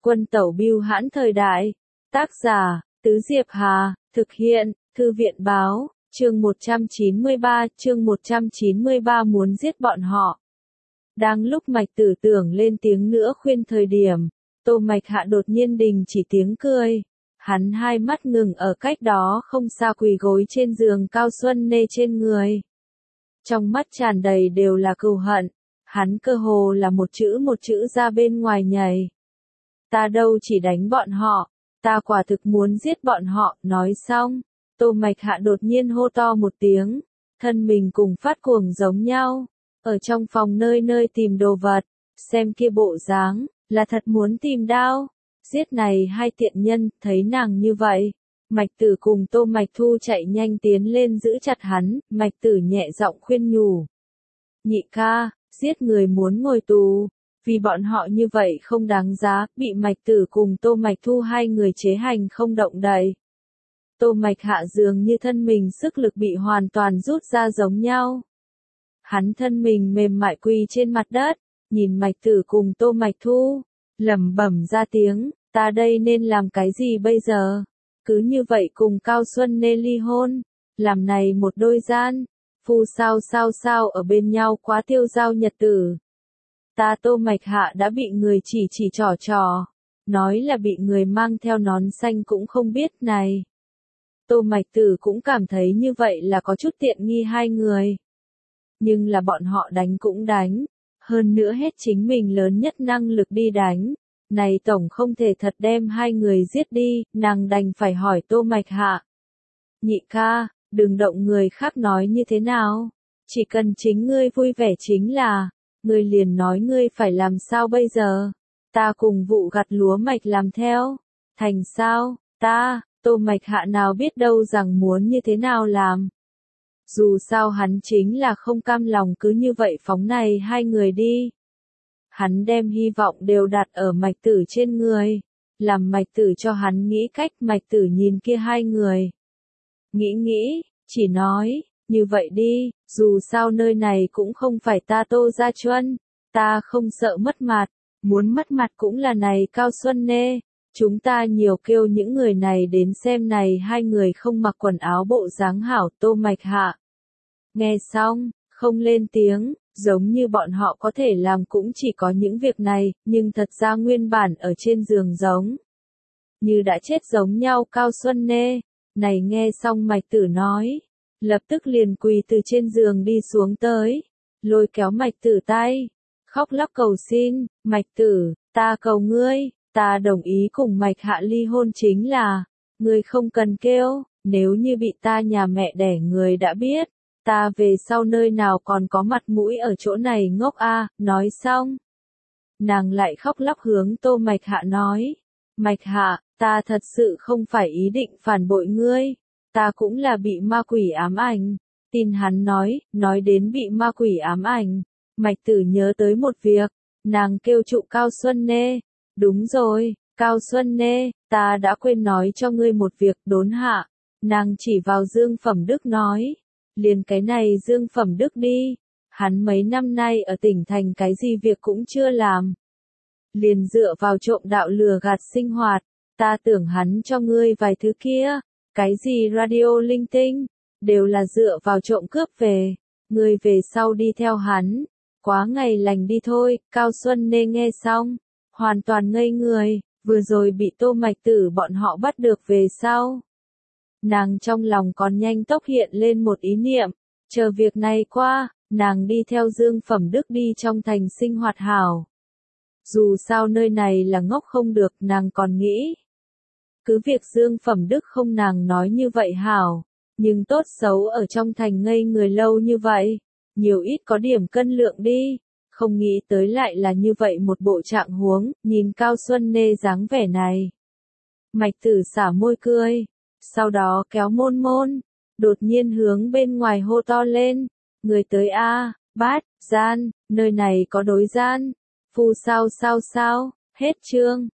Quân tẩu bưu hãn thời đại. Tác giả, Tứ Diệp Hà, thực hiện, Thư viện báo, chương 193 muốn giết bọn họ. Đang lúc Mạch Tử tưởng lên tiếng nữa khuyên thời điểm, Tô Mạch Hạ đột nhiên đình chỉ tiếng cười. Hắn hai mắt ngừng ở cách đó không xa quỳ gối trên giường Cao Xuân Nê trên người. Trong mắt tràn đầy đều là cừu hận, hắn cơ hồ là một chữ ra bên ngoài nhảy. Ta đâu chỉ đánh bọn họ, ta quả thực muốn giết bọn họ, nói xong. Tô Mạch Hạ đột nhiên hô to một tiếng, thân mình cùng phát cuồng giống nhau, ở trong phòng nơi nơi tìm đồ vật, xem kia bộ dáng, là thật muốn tìm đao, giết này hai tiện nhân, thấy nàng như vậy. Mạch Tử cùng Tô Mạch Thu chạy nhanh tiến lên giữ chặt hắn, Mạch Tử nhẹ giọng khuyên nhủ. Nhị ca, giết người muốn ngồi tù, vì bọn họ như vậy không đáng giá, bị Mạch Tử cùng Tô Mạch Thu hai người chế hành không động đậy. Tô Mạch Hạ dường như thân mình sức lực bị hoàn toàn rút ra giống nhau. Hắn thân mình mềm mại quỳ trên mặt đất, nhìn Mạch Tử cùng Tô Mạch Thu, lẩm bẩm ra tiếng, ta đây nên làm cái gì bây giờ? Cứ như vậy cùng Cao Xuân Nê ly hôn, làm này một đôi gian, phu sao ở bên nhau quá tiêu dao nhật tử. Ta Tô Mạch Hạ đã bị người chỉ trò, nói là bị người mang theo nón xanh cũng không biết này. Tô Mạch Tử cũng cảm thấy như vậy là có chút tiện nghi hai người. Nhưng là bọn họ đánh cũng đánh, hơn nữa hết chính mình lớn nhất năng lực đi đánh. Này tổng không thể thật đem hai người giết đi, nàng đành phải hỏi Tô Mạch Hạ. Nhị ca, đừng động người khác nói như thế nào, chỉ cần chính ngươi vui vẻ chính là, ngươi liền nói ngươi phải làm sao bây giờ, ta cùng vụ gặt lúa mạch làm theo, thành sao, Tô Mạch Hạ nào biết đâu rằng muốn như thế nào làm. Dù sao hắn chính là không cam lòng cứ như vậy phóng này hai người đi. Hắn đem hy vọng đều đặt ở Mạch Tử trên người, làm Mạch Tử cho hắn nghĩ cách. Mạch Tử nhìn kia hai người. Nghĩ, chỉ nói, như vậy đi, dù sao nơi này cũng không phải ta Tô Gia Chuân, ta không sợ mất mặt, muốn mất mặt cũng là này Cao Xuân Nê, chúng ta nhiều kêu những người này đến xem này hai người không mặc quần áo bộ dáng hảo. Tô Mạch Hạ nghe xong, không lên tiếng. Giống như bọn họ có thể làm cũng chỉ có những việc này, nhưng thật ra nguyên bản ở trên giường giống như đã chết giống nhau. Cao Xuân Nê, này nghe xong Mạch Tử nói, lập tức liền quỳ từ trên giường đi xuống tới, lôi kéo Mạch Tử tay, khóc lóc cầu xin, Mạch Tử, ta cầu ngươi, ta đồng ý cùng Mạch Hạ ly hôn chính là, ngươi không cần kêu, nếu như bị ta nhà mẹ đẻ người đã biết. Ta về sau nơi nào còn có mặt mũi ở chỗ này ngốc a. Nói xong. Nàng lại khóc lóc hướng Tô Mạch Hạ nói. Mạch Hạ, ta thật sự không phải ý định phản bội ngươi. Ta cũng là bị ma quỷ ám ảnh. Tin hắn nói đến bị ma quỷ ám ảnh. Mạch Tử nhớ tới một việc. Nàng kêu trụ Cao Xuân Nê. Đúng rồi, Cao Xuân Nê, ta đã quên nói cho ngươi một việc. Đốn hạ. Nàng chỉ vào Dương Phẩm Đức nói. Liền cái này Dương Phẩm Đức đi, hắn mấy năm nay ở tỉnh thành cái gì việc cũng chưa làm. Liền dựa vào trộm đạo lừa gạt sinh hoạt, ta tưởng hắn cho ngươi vài thứ kia, cái gì radio linh tinh, đều là dựa vào trộm cướp về, ngươi về sau đi theo hắn, quá ngày lành đi thôi. Cao Xuân Nê nghe xong, hoàn toàn ngây người, vừa rồi bị Tô Mạch Tử bọn họ bắt được về sau. Nàng trong lòng còn nhanh tốc hiện lên một ý niệm, chờ việc này qua, nàng đi theo Dương Phẩm Đức đi trong thành sinh hoạt hảo. Dù sao nơi này là ngốc không được, nàng còn nghĩ. Cứ việc Dương Phẩm Đức không nàng nói như vậy hảo, nhưng tốt xấu ở trong thành ngây người lâu như vậy, nhiều ít có điểm cân lượng đi, không nghĩ tới lại là như vậy một bộ trạng huống. Nhìn Cao Xuân Nê dáng vẻ này. Mạch Tử xả môi cười. Sau đó kéo môn, đột nhiên hướng bên ngoài hô to lên, người tới a, bát, gian, nơi này có đối gian, phu sao, hết chương.